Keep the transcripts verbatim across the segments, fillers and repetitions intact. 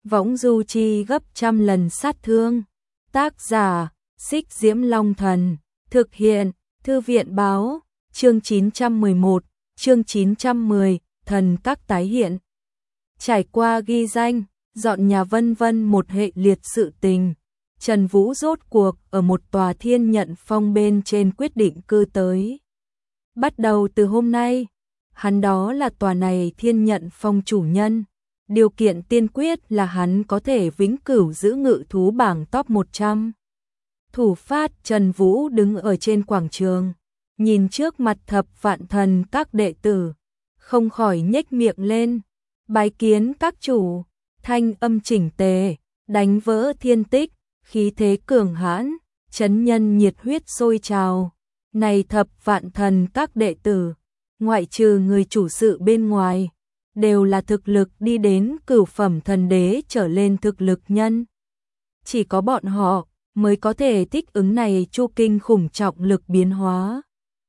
võng du chi gấp trăm lần sát thương. Tác giả, Xích Diễm Long Thần, thực hiện, Thư viện báo, chương chín trăm mười một, chương chín trăm mười, thần các tái hiện. Trải qua ghi danh, dọn nhà vân vân một hệ liệt sự tình, Trần Vũ rốt cuộc ở một tòa Thiên Nhận Phong bên trên quyết định cư tới. Bắt đầu từ hôm nay, hắn đó là tòa này Thiên Nhận Phong chủ nhân. Điều kiện tiên quyết là hắn có thể vĩnh cửu giữ ngự thú bảng top một trăm. Thủ phát Trần Vũ đứng ở trên quảng trường, nhìn trước mặt thập vạn thần các đệ tử, không khỏi nhếch miệng lên. Bái kiến các chủ, thanh âm chỉnh tề, đánh vỡ thiên tích, khí thế cường hãn, chấn nhân nhiệt huyết sôi trào. Này thập vạn thần các đệ tử, ngoại trừ người chủ sự bên ngoài, đều là thực lực đi đến cửu phẩm thần đế trở lên thực lực nhân. Chỉ có bọn họ mới có thể thích ứng này chu kinh khủng trọng lực biến hóa.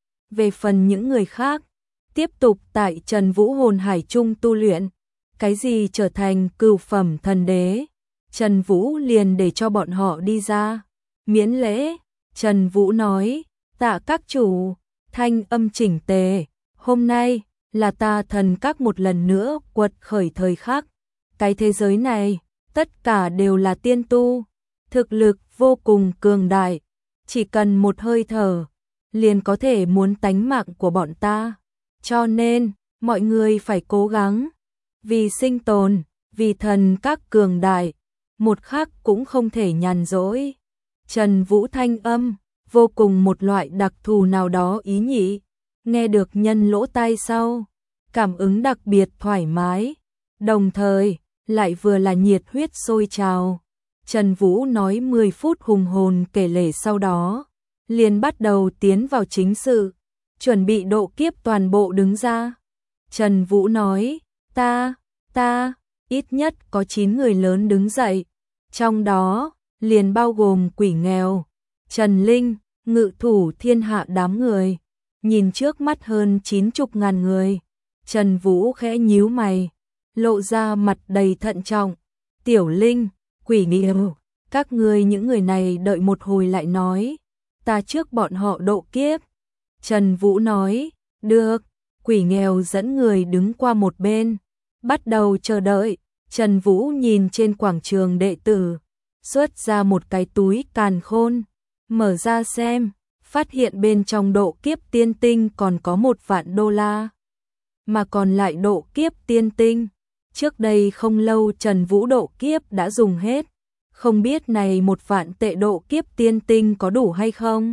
Về phần những người khác, tiếp tục tại Trần Vũ hồn hải trung tu luyện, cái gì trở thành cửu phẩm thần đế, Trần Vũ liền để cho bọn họ đi ra. Miễn lễ, Trần Vũ nói, tạ các chủ, thanh âm chỉnh tề, hôm nay là ta thần các một lần nữa quật khởi thời khắc. Cái thế giới này, tất cả đều là tiên tu, thực lực vô cùng cường đại, chỉ cần một hơi thở, liền có thể muốn tánh mạng của bọn ta. Cho nên, mọi người phải cố gắng, vì sinh tồn, vì thần các cường đại, một khắc cũng không thể nhàn rỗi. Trần Vũ thanh âm, vô cùng một loại đặc thù nào đó ý nhị, nghe được nhân lỗ tai sau, cảm ứng đặc biệt thoải mái, đồng thời lại vừa là nhiệt huyết sôi trào. Trần Vũ nói mười phút hùng hồn kể lể sau đó, liền bắt đầu tiến vào chính sự, chuẩn bị độ kiếp toàn bộ đứng ra. Trần Vũ nói, ta, ta, ít nhất có chín người lớn đứng dậy, trong đó liền bao gồm Quỷ Nghèo, Trần Linh, ngự thủ thiên hạ đám người. Nhìn trước mắt hơn chín chục ngàn người, Trần Vũ khẽ nhíu mày, lộ ra mặt đầy thận trọng. Tiểu Linh, Quỷ Nghèo, các ngươi những người này đợi một hồi lại nói, ta trước bọn họ độ kiếp. Trần Vũ nói, được. Quỷ Nghèo dẫn người đứng qua một bên, bắt đầu chờ đợi. Trần Vũ nhìn trên quảng trường đệ tử, xuất ra một cái túi càn khôn, mở ra xem, phát hiện bên trong độ kiếp tiên tinh còn có một vạn đô la. Mà còn lại độ kiếp tiên tinh, trước đây không lâu Trần Vũ độ kiếp đã dùng hết, không biết này một vạn tệ độ kiếp tiên tinh có đủ hay không?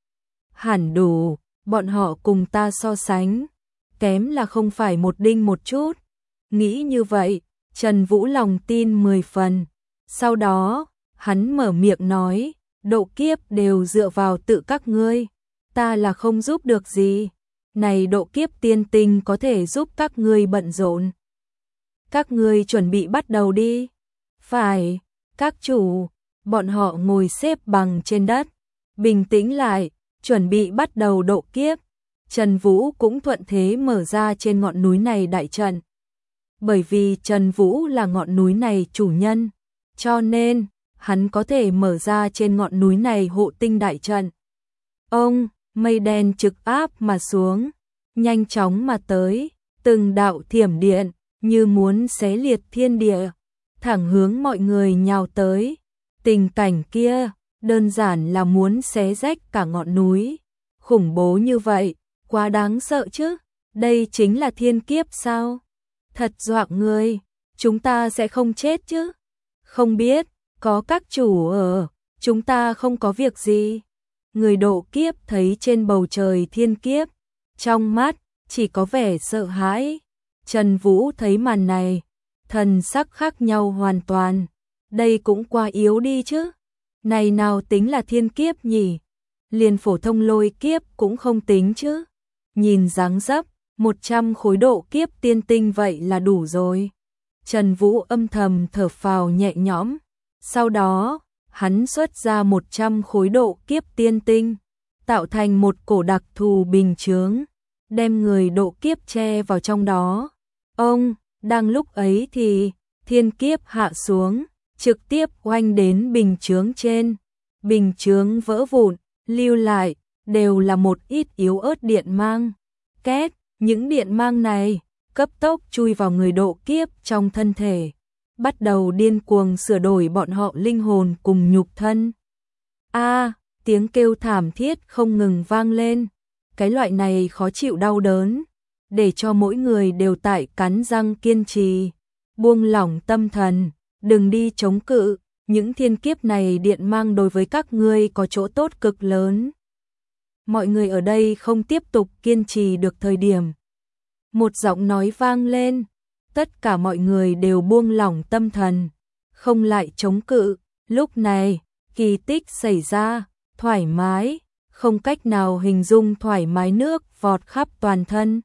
Hẳn đủ, bọn họ cùng ta so sánh, kém là không phải một đinh một chút. Nghĩ như vậy, Trần Vũ lòng tin mười phần. Sau đó, hắn mở miệng nói, độ kiếp đều dựa vào tự các ngươi, ta là không giúp được gì. Này độ kiếp tiên tinh có thể giúp các ngươi bận rộn. Các ngươi chuẩn bị bắt đầu đi. Phải, các chủ. Bọn họ ngồi xếp bằng trên đất, bình tĩnh lại, chuẩn bị bắt đầu độ kiếp. Trần Vũ cũng thuận thế mở ra trên ngọn núi này đại trận. Bởi vì Trần Vũ là ngọn núi này chủ nhân, cho nên hắn có thể mở ra trên ngọn núi này hộ tinh đại trận. Ông, mây đen trực áp mà xuống, nhanh chóng mà tới, từng đạo thiểm điện, như muốn xé liệt thiên địa, thẳng hướng mọi người nhào tới. Tình cảnh kia, đơn giản là muốn xé rách cả ngọn núi. Khủng bố như vậy, quá đáng sợ chứ, đây chính là thiên kiếp sao? Thật dọa người, chúng ta sẽ không chết chứ? Không biết, có các chủ ở, chúng ta không có việc gì. Người độ kiếp thấy trên bầu trời thiên kiếp, trong mắt chỉ có vẻ sợ hãi. Trần Vũ thấy màn này, thần sắc khác nhau hoàn toàn. Đây cũng quá yếu đi chứ. Này nào tính là thiên kiếp nhỉ? Liền phổ thông lôi kiếp cũng không tính chứ. Nhìn dáng dấp, một trăm khối độ kiếp tiên tinh vậy là đủ rồi. Trần Vũ âm thầm thở phào nhẹ nhõm. Sau đó, hắn xuất ra một trăm khối độ kiếp tiên tinh, tạo thành một cổ đặc thù bình chướng, đem người độ kiếp che vào trong đó. Ông, đang lúc ấy thì, thiên kiếp hạ xuống, trực tiếp oanh đến bình chướng trên. Bình chướng vỡ vụn, lưu lại, đều là một ít yếu ớt điện mang. Két, những điện mang này, cấp tốc chui vào người độ kiếp trong thân thể. Bắt đầu điên cuồng sửa đổi bọn họ linh hồn cùng nhục thân. A, tiếng kêu thảm thiết không ngừng vang lên. Cái loại này khó chịu đau đớn, để cho mỗi người đều tại cắn răng kiên trì, buông lỏng tâm thần, đừng đi chống cự, những thiên kiếp này điện mang đối với các ngươi có chỗ tốt cực lớn. Mọi người ở đây không tiếp tục kiên trì được thời điểm. Một giọng nói vang lên, tất cả mọi người đều buông lỏng tâm thần, không lại chống cự, lúc này, kỳ tích xảy ra, thoải mái, không cách nào hình dung thoải mái nước vọt khắp toàn thân.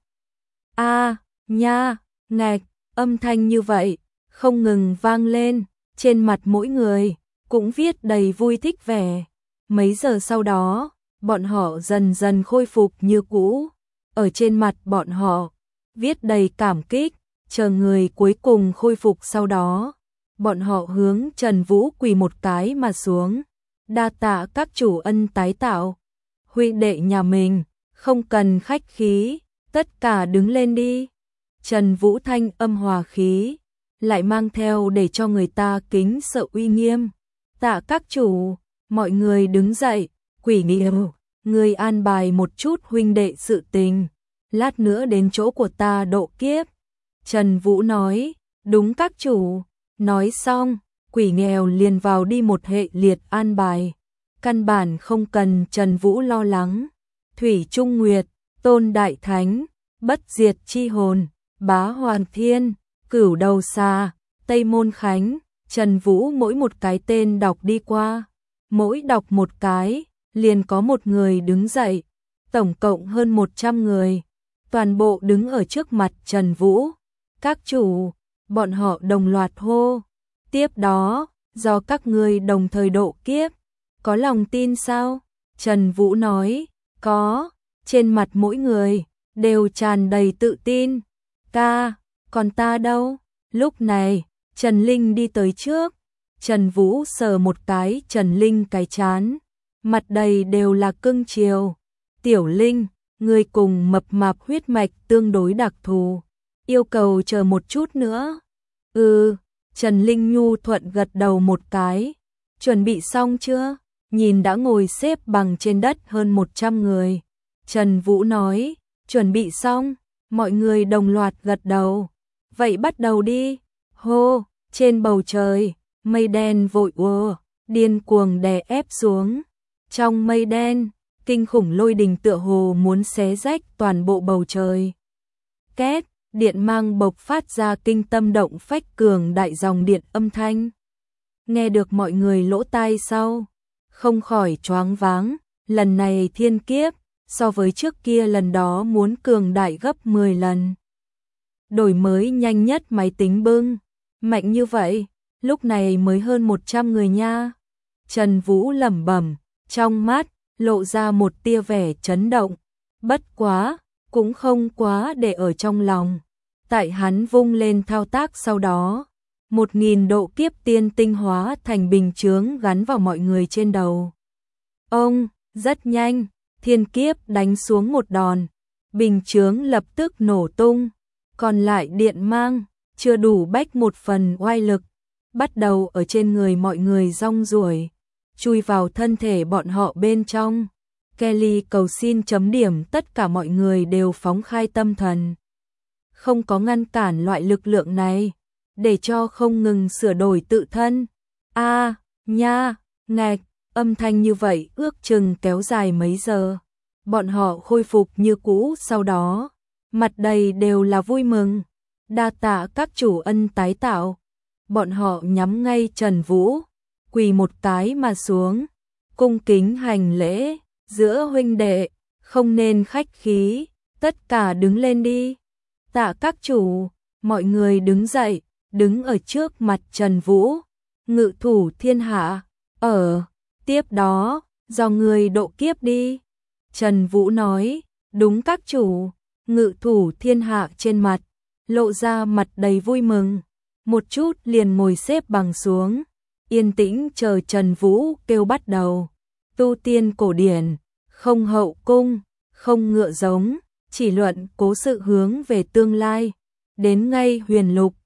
A, nha, ngạch, âm thanh như vậy, không ngừng vang lên, trên mặt mỗi người, cũng viết đầy vui thích vẻ. Mấy giờ sau đó, bọn họ dần dần khôi phục như cũ, ở trên mặt bọn họ, viết đầy cảm kích, chờ người cuối cùng khôi phục sau đó. Bọn họ hướng Trần Vũ quỳ một cái mà xuống, đa tạ các chủ ân tái tạo. Huynh đệ nhà mình, không cần khách khí, tất cả đứng lên đi. Trần Vũ thanh âm hòa khí, lại mang theo để cho người ta kính sợ uy nghiêm. Tạ các chủ, mọi người đứng dậy, quỷ nghiêu, người an bài một chút huynh đệ sự tình, lát nữa đến chỗ của ta độ kiếp. Trần Vũ nói, đúng các chủ, nói xong, quỷ nghèo liền vào đi một hệ liệt an bài. Căn bản không cần Trần Vũ lo lắng. Thủy Trung Nguyệt, Tôn Đại Thánh, Bất Diệt Chi Hồn, Bá Hoàn Thiên, Cửu Đầu Xà, Tây Môn Khánh, Trần Vũ mỗi một cái tên đọc đi qua. Mỗi đọc một cái, liền có một người đứng dậy. Tổng cộng hơn một trăm người. Toàn bộ đứng ở trước mặt Trần Vũ. Các chủ, bọn họ đồng loạt hô. Tiếp đó, do các ngươi đồng thời độ kiếp. Có lòng tin sao? Trần Vũ nói, có, trên mặt mỗi người, đều tràn đầy tự tin. Ca, còn ta đâu? Lúc này, Trần Linh đi tới trước. Trần Vũ sờ một cái Trần Linh cái chán. Mặt đầy đều là cưng chiều. Tiểu Linh, người cùng mập mạp huyết mạch tương đối đặc thù. Yêu cầu chờ một chút nữa. Ừ, Trần Linh nhu thuận gật đầu một cái. Chuẩn bị xong chưa? Nhìn đã ngồi xếp bằng trên đất hơn một trăm người. Trần Vũ nói, chuẩn bị xong, mọi người đồng loạt gật đầu. Vậy bắt đầu đi. Hô, trên bầu trời, mây đen vội ùa, điên cuồng đè ép xuống. Trong mây đen, kinh khủng lôi đình tựa hồ muốn xé rách toàn bộ bầu trời. Két, điện mang bộc phát ra kinh tâm động phách cường đại dòng điện âm thanh. Nghe được mọi người lỗ tai sau, không khỏi choáng váng, lần này thiên kiếp, so với trước kia lần đó muốn cường đại gấp mười lần. Đổi mới nhanh nhất máy tính bưng, mạnh như vậy, lúc này mới hơn một trăm người nha. Trần Vũ lẩm bẩm, trong mắt, lộ ra một tia vẻ chấn động, bất quá, cũng không quá để ở trong lòng. Tại hắn vung lên thao tác sau đó, một nghìn độ kiếp tiên tinh hóa thành bình chướng gắn vào mọi người trên đầu. Ông, rất nhanh, thiên kiếp đánh xuống một đòn, bình chướng lập tức nổ tung, còn lại điện mang, chưa đủ bách một phần oai lực, bắt đầu ở trên người mọi người rong ruổi, chui vào thân thể bọn họ bên trong. Kelly cầu xin chấm điểm tất cả mọi người đều phóng khai tâm thần. Không có ngăn cản loại lực lượng này, để cho không ngừng sửa đổi tự thân. A, nha, ngạch, âm thanh như vậy ước chừng kéo dài mấy giờ. Bọn họ khôi phục như cũ sau đó, mặt đầy đều là vui mừng. Đa tạ các chủ ân tái tạo. Bọn họ nhắm ngay Trần Vũ, quỳ một cái mà xuống, cung kính hành lễ. Giữa huynh đệ, không nên khách khí, tất cả đứng lên đi. Tạ các chủ, mọi người đứng dậy, đứng ở trước mặt Trần Vũ. Ngự thủ thiên hạ, ở, tiếp đó, do người độ kiếp đi. Trần Vũ nói, đúng các chủ, ngự thủ thiên hạ trên mặt, lộ ra mặt đầy vui mừng. một chút liền ngồi xếp bằng xuống, yên tĩnh chờ Trần Vũ kêu bắt đầu. Tu tiên cổ điển, không hậu cung, không ngựa giống, chỉ luận cố sự hướng về tương lai. Đến ngay huyền lục,